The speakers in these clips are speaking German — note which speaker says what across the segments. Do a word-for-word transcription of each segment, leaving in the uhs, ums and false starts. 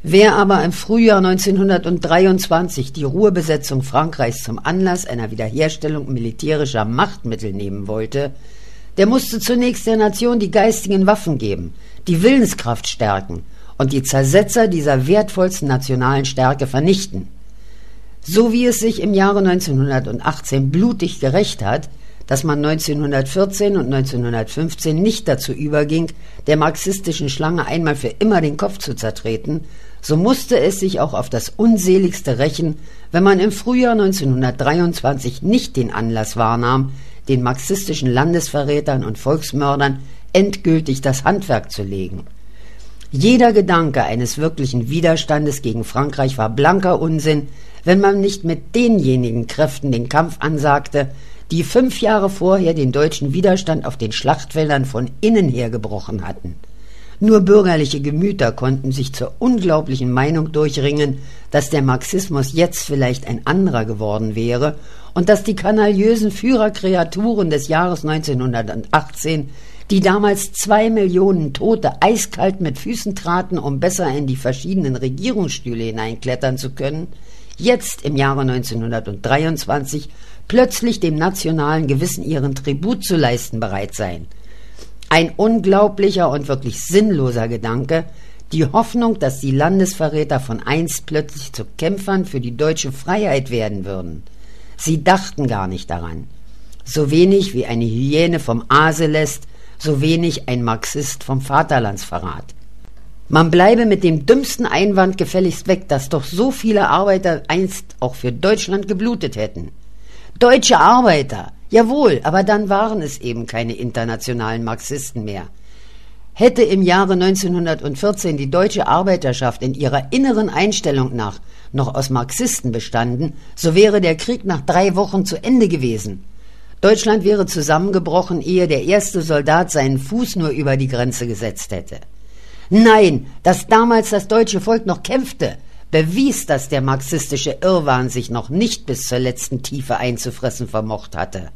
Speaker 1: Wer aber im Frühjahr neunzehnhundertdreiundzwanzig die Ruhrbesetzung Frankreichs zum Anlass einer Wiederherstellung militärischer Machtmittel nehmen wollte, der musste zunächst der Nation die geistigen Waffen geben, die Willenskraft stärken und die Zersetzer dieser wertvollsten nationalen Stärke vernichten. So wie es sich im Jahre neunzehnhundertachtzehn blutig gerächt hat, dass man neunzehnhundertvierzehn und neunzehnhundertfünfzehn nicht dazu überging, der marxistischen Schlange einmal für immer den Kopf zu zertreten, so musste es sich auch auf das Unseligste rächen, wenn man im Frühjahr neunzehnhundertdreiundzwanzig nicht den Anlass wahrnahm, den marxistischen Landesverrätern und Volksmördern endgültig das Handwerk zu legen. Jeder Gedanke eines wirklichen Widerstandes gegen Frankreich war blanker Unsinn, wenn man nicht mit denjenigen Kräften den Kampf ansagte, die fünf Jahre vorher den deutschen Widerstand auf den Schlachtfeldern von innen her gebrochen hatten. Nur bürgerliche Gemüter konnten sich zur unglaublichen Meinung durchringen, dass der Marxismus jetzt vielleicht ein anderer geworden wäre und dass die kanaliösen Führerkreaturen des Jahres neunzehnhundertachtzehn, die damals zwei Millionen Tote eiskalt mit Füßen traten, um besser in die verschiedenen Regierungsstühle hineinklettern zu können, jetzt im Jahre neunzehnhundertdreiundzwanzig plötzlich dem nationalen Gewissen ihren Tribut zu leisten bereit seien. Ein unglaublicher und wirklich sinnloser Gedanke, die Hoffnung, dass die Landesverräter von einst plötzlich zu Kämpfern für die deutsche Freiheit werden würden. Sie dachten gar nicht daran. So wenig wie eine Hyäne vom Aase lässt, so wenig ein Marxist vom Vaterlandsverrat. Man bleibe mit dem dümmsten Einwand gefälligst weg, dass doch so viele Arbeiter einst auch für Deutschland geblutet hätten. Deutsche Arbeiter, jawohl, aber dann waren es eben keine internationalen Marxisten mehr. Hätte im Jahre neunzehnhundertvierzehn die deutsche Arbeiterschaft in ihrer inneren Einstellung nach noch aus Marxisten bestanden, so wäre der Krieg nach drei Wochen zu Ende gewesen. Deutschland wäre zusammengebrochen, ehe der erste Soldat seinen Fuß nur über die Grenze gesetzt hätte. Nein, dass damals das deutsche Volk noch kämpfte, bewies, dass der marxistische Irrwahn sich noch nicht bis zur letzten Tiefe einzufressen vermocht hatte.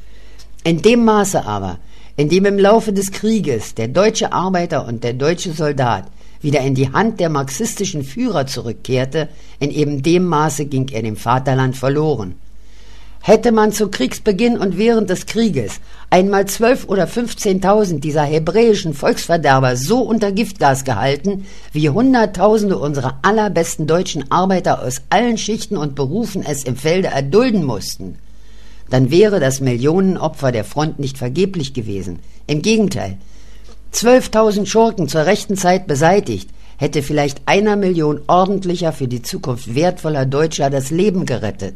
Speaker 1: In dem Maße aber, in dem im Laufe des Krieges der deutsche Arbeiter und der deutsche Soldat wieder in die Hand der marxistischen Führer zurückkehrte, in eben dem Maße ging er dem Vaterland verloren. Hätte man zu Kriegsbeginn und während des Krieges einmal zwölf oder fünfzehntausend dieser hebräischen Volksverderber so unter Giftgas gehalten, wie Hunderttausende unserer allerbesten deutschen Arbeiter aus allen Schichten und Berufen es im Felde erdulden mussten, dann wäre das Millionenopfer der Front nicht vergeblich gewesen. Im Gegenteil, zwölftausend Schurken zur rechten Zeit beseitigt, hätte vielleicht einer Million ordentlicher, für die Zukunft wertvoller Deutscher das Leben gerettet.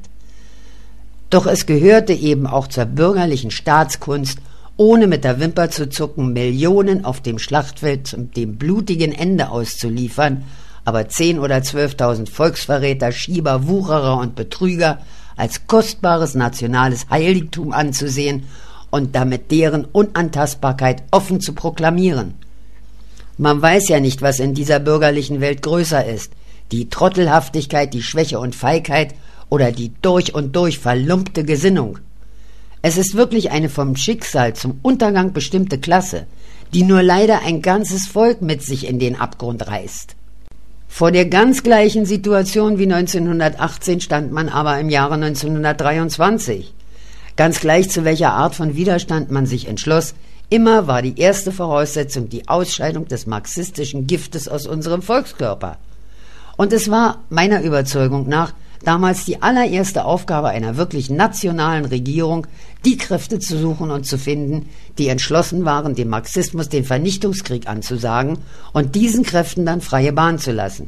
Speaker 1: Doch es gehörte eben auch zur bürgerlichen Staatskunst, ohne mit der Wimper zu zucken, Millionen auf dem Schlachtfeld zum dem blutigen Ende auszuliefern, aber zehn oder zwölftausend Volksverräter, Schieber, Wucherer und Betrüger als kostbares nationales Heiligtum anzusehen und damit deren Unantastbarkeit offen zu proklamieren. Man weiß ja nicht, was in dieser bürgerlichen Welt größer ist, die Trottelhaftigkeit, die Schwäche und Feigheit oder die durch und durch verlumpte Gesinnung. Es ist wirklich eine vom Schicksal zum Untergang bestimmte Klasse, die nur leider ein ganzes Volk mit sich in den Abgrund reißt. Vor der ganz gleichen Situation wie neunzehnhundertachtzehn stand man aber im Jahre neunzehnhundertdreiundzwanzig. Ganz gleich zu welcher Art von Widerstand man sich entschloss, immer war die erste Voraussetzung die Ausscheidung des marxistischen Giftes aus unserem Volkskörper. Und es war meiner Überzeugung nach damals die allererste Aufgabe einer wirklich nationalen Regierung, die Kräfte zu suchen und zu finden, die entschlossen waren, dem Marxismus den Vernichtungskrieg anzusagen und diesen Kräften dann freie Bahn zu lassen.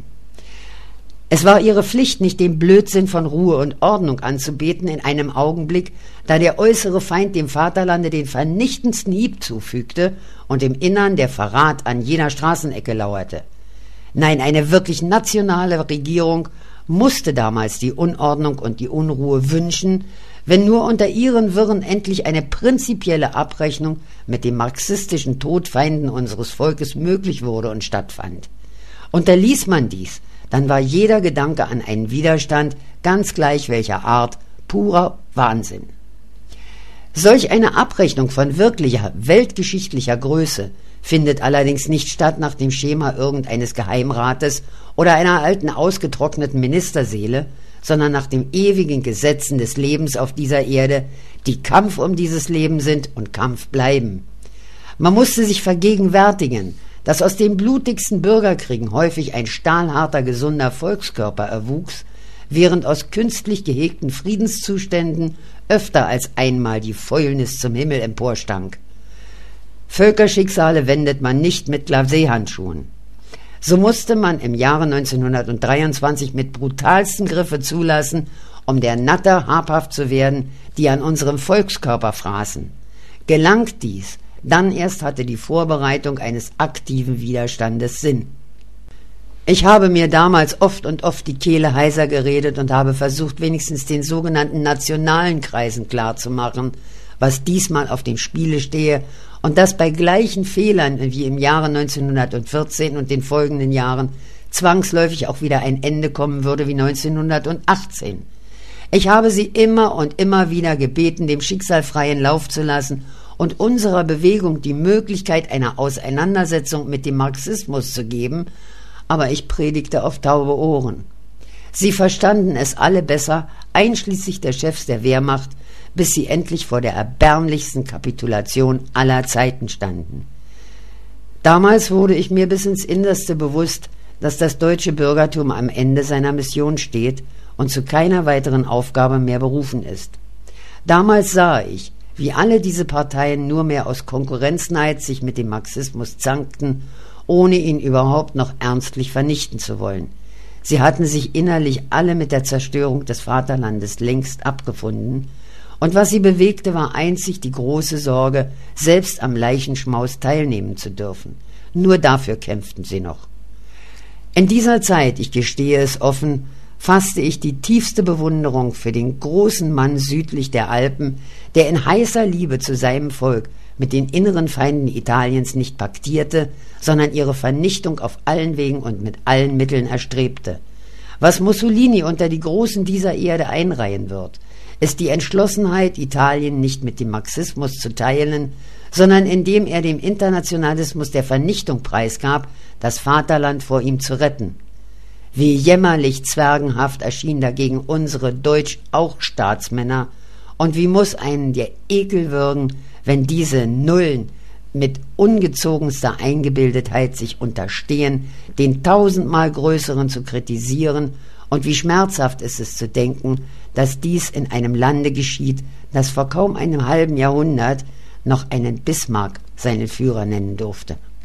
Speaker 1: Es war ihre Pflicht, nicht den Blödsinn von Ruhe und Ordnung anzubeten in einem Augenblick, da der äußere Feind dem Vaterlande den vernichtendsten Hieb zufügte und im Innern der Verrat an jeder Straßenecke lauerte. Nein, eine wirklich nationale Regierung musste damals die Unordnung und die Unruhe wünschen, wenn nur unter ihren Wirren endlich eine prinzipielle Abrechnung mit den marxistischen Todfeinden unseres Volkes möglich wurde und stattfand. Unterließ man dies, dann war jeder Gedanke an einen Widerstand, ganz gleich welcher Art, purer Wahnsinn. Solch eine Abrechnung von wirklicher weltgeschichtlicher Größe findet allerdings nicht statt nach dem Schema irgendeines Geheimrates oder einer alten ausgetrockneten Ministerseele, sondern nach den ewigen Gesetzen des Lebens auf dieser Erde, die Kampf um dieses Leben sind und Kampf bleiben. Man musste sich vergegenwärtigen, dass aus den blutigsten Bürgerkriegen häufig ein stahlharter, gesunder Volkskörper erwuchs, während aus künstlich gehegten Friedenszuständen öfter als einmal die Fäulnis zum Himmel emporstank. Völkerschicksale wendet man nicht mit Glacéhandschuhen. So musste man im Jahre neunzehnhundertdreiundzwanzig mit brutalsten Griffe zulassen, um der Natter habhaft zu werden, die an unserem Volkskörper fraßen. Gelangt dies, dann erst hatte die Vorbereitung eines aktiven Widerstandes Sinn. Ich habe mir damals oft und oft die Kehle heiser geredet und habe versucht, wenigstens den sogenannten nationalen Kreisen klarzumachen, was diesmal auf dem Spiele stehe und dass bei gleichen Fehlern wie im Jahre neunzehnhundertvierzehn und den folgenden Jahren zwangsläufig auch wieder ein Ende kommen würde wie neunzehnhundertachtzehn. Ich habe sie immer und immer wieder gebeten, dem Schicksal freien Lauf zu lassen und unserer Bewegung die Möglichkeit einer Auseinandersetzung mit dem Marxismus zu geben, aber ich predigte auf taube Ohren. Sie verstanden es alle besser, einschließlich der Chefs der Wehrmacht, bis sie endlich vor der erbärmlichsten Kapitulation aller Zeiten standen. Damals wurde ich mir bis ins Innerste bewusst, dass das deutsche Bürgertum am Ende seiner Mission steht und zu keiner weiteren Aufgabe mehr berufen ist. Damals sah ich, wie alle diese Parteien nur mehr aus Konkurrenzneid sich mit dem Marxismus zankten, ohne ihn überhaupt noch ernstlich vernichten zu wollen. Sie hatten sich innerlich alle mit der Zerstörung des Vaterlandes längst abgefunden, und was sie bewegte, war einzig die große Sorge, selbst am Leichenschmaus teilnehmen zu dürfen. Nur dafür kämpften sie noch. In dieser Zeit, ich gestehe es offen, fasste ich die tiefste Bewunderung für den großen Mann südlich der Alpen, der in heißer Liebe zu seinem Volk mit den inneren Feinden Italiens nicht paktierte, sondern ihre Vernichtung auf allen Wegen und mit allen Mitteln erstrebte. Was Mussolini unter die Großen dieser Erde einreihen wird, ist die Entschlossenheit, Italien nicht mit dem Marxismus zu teilen, sondern indem er dem Internationalismus der Vernichtung preisgab, das Vaterland vor ihm zu retten. Wie jämmerlich zwergenhaft erschienen dagegen unsere Deutsch-auch-Staatsmänner, und wie muß einen der Ekel würgen, wenn diese Nullen mit ungezogenster Eingebildetheit sich unterstehen, den tausendmal Größeren zu kritisieren, und wie schmerzhaft ist es zu denken, dass dies in einem Lande geschieht, das vor kaum einem halben Jahrhundert noch einen Bismarck seinen Führer nennen durfte.